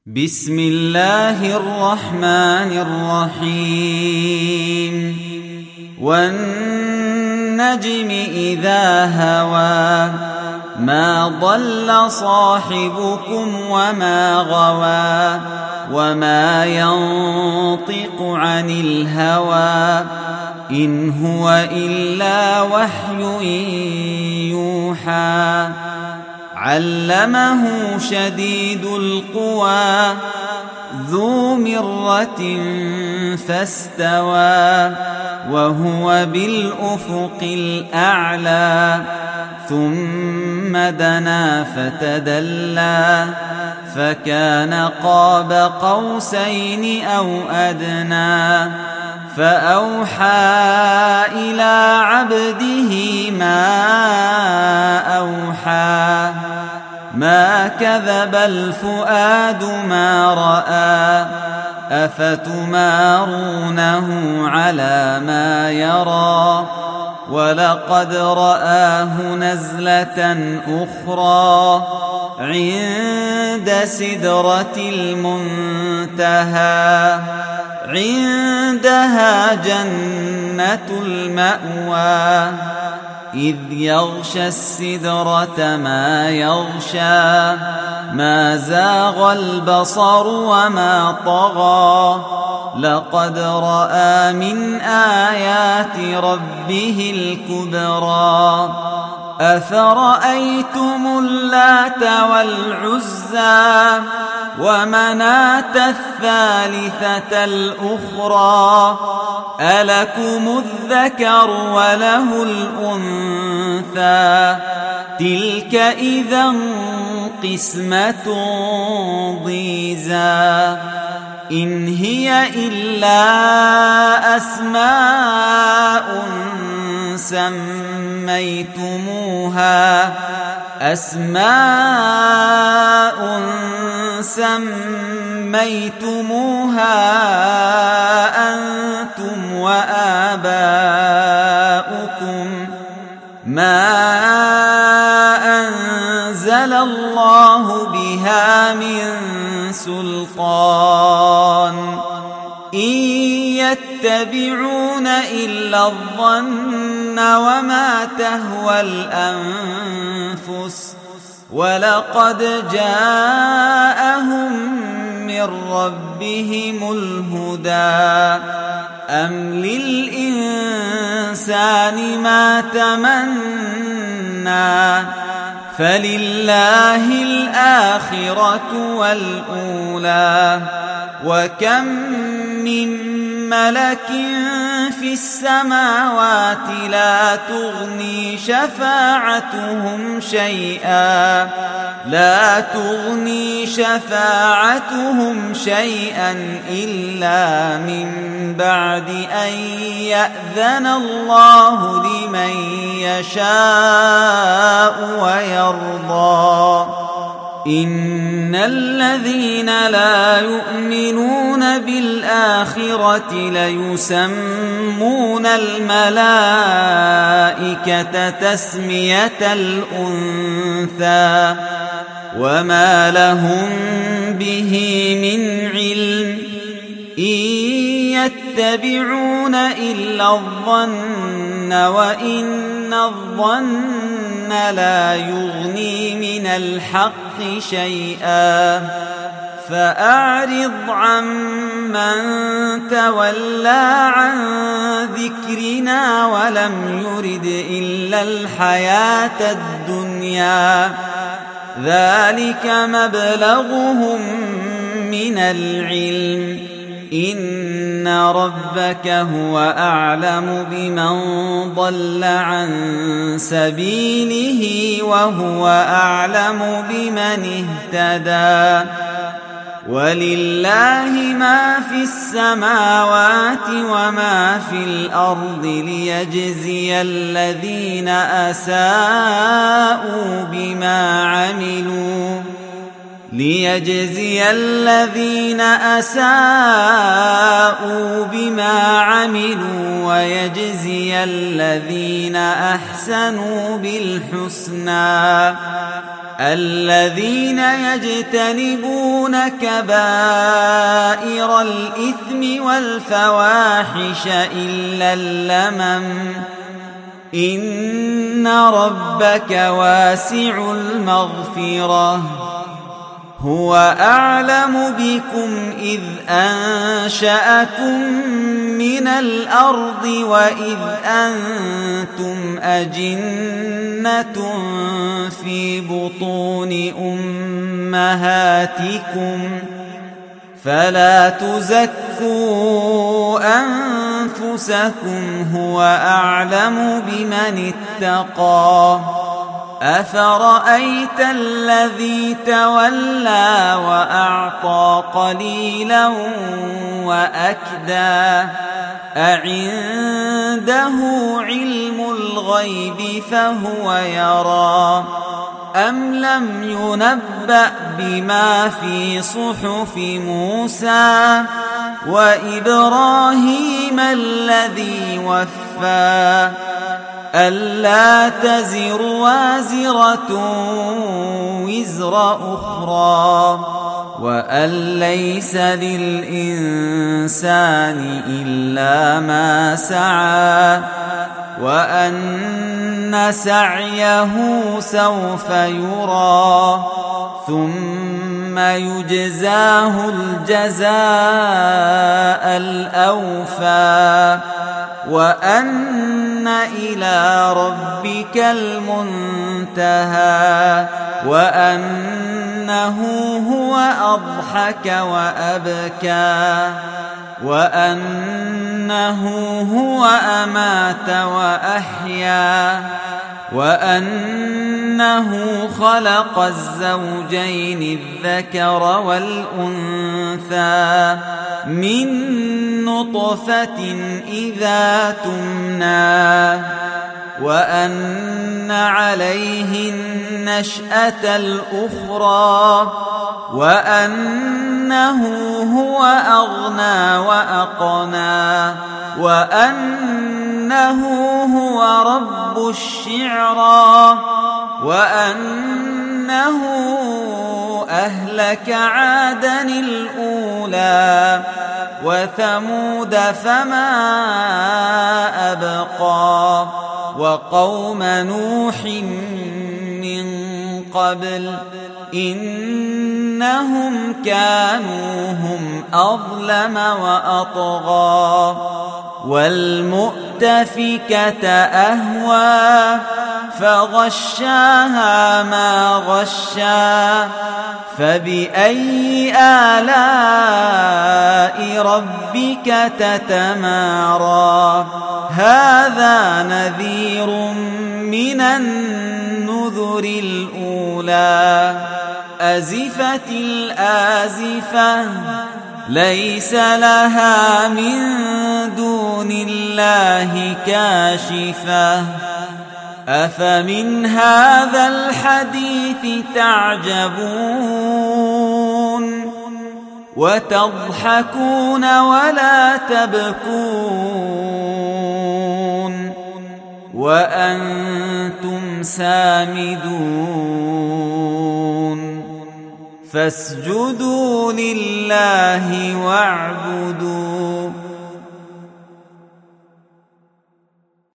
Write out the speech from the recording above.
بسم الله الرحمن الرحيم والنجم إذا هوى ما ضل صاحبكم وما غوى وما ينطق عن الهوى إن هو إلا وحي يوحى علمه شديد القوى ذو مرة فاستوى وهو بالأفق الأعلى ثم دنا فتدلى فكان قاب قوسين أو أدنى فأوحى إلى عبده ما أوحى ما كذب الفؤاد ما رأى أفتمارونه على ما يرى ولقد رآه نزلة أخرى عند سدرة المنتهى عندها جنة المأوى إذ يغشى السدرة ما يغشى ما زاغ البصر وما طغى لقد رأى من آيات ربه الكبرى أفرأيتم اللات والعزى ومناة الثالثة الأخرى ألكم الذكر وله الأنثى تلك إذا قسمة ضيزى إن هي إلا أسماء سميتموها أنتم وآباؤكم ما أنزل الله بها من سلطان إن يتبعون إلا الظن وما تهوى الأنفس ولقد جاءهم من ربهم الهدى أم للإنسان ما تمنى فلله الآخرة والأولى وكم من ملك في السماوات لا تغني شفاعتهم شيئا إلا من بعد أن يأذن الله لمن يشاء ويرضى إن الذين لا يؤمنون بالآخرة ليسمون الملائكة تسمية الأنثى وما لهم به من علم إن يتبعون إلا الظن وإن الظن لا يغني من الحق شيئا فأعرض عمن تولى عن ذكرنا ولم يرد إلا الحياة الدنيا ذلك مبلغهم من العلم إن ربك هو أعلم بمن ضل عن سبيله وهو أعلم بمن اهتدى ولله ما في السماوات وما في الأرض ليجزي الذين أساءوا بما عملوا ويجزي الذين أحسنوا بالحسنى الذين يجتنبون كبائر الإثم والفواحش إلا اللمم إن ربك واسع المغفرة هو أعلم بكم إذ أنشأكم من الأرض وإذ أنتم أجنة في بطون أمهاتكم فلا تزكوا أنفسكم هو أعلم بمن اتقى أفرأيت الذي تولى وأعطى قليلا وأكدى أعنده علم الغيب فهو يرى أم لم ينبأ بما في صحف موسى وإبراهيم الذي وفى ألا تزر وازرة وزر أخرى وأن ليس للإنسان إلا ما سعى وأن سعيه سوف يرى ثم يجزاه الجزاء الأوفى وأن إلى ربك المنتهى وأنه هو أضحك وأبكى وأنه هو أمات وأحيا وأنه خلق الزوجين الذكر والأنثى من نطفة إذا تمنى وأن عليه النشأة الأخرى وأنه هو أغنى وأقنى وأنه هو رب الشعرى وأنه أهلك عادا الأولى وثمود فما أبقى وقوم نوح من قبل إنهم كانوا هم أظلم وأطغى والمؤتفكة أهوى فغشاها ما غشا فبأي آلاء ربك تتمارى هذا نذير من النذر الأولى أزفت الآزفة ليس لها من دون الله كاشفة أفمن هذا الحديث تعجبون وتضحكون ولا تبكون وأنتم سامدون فاسجدوا لله واعبدوا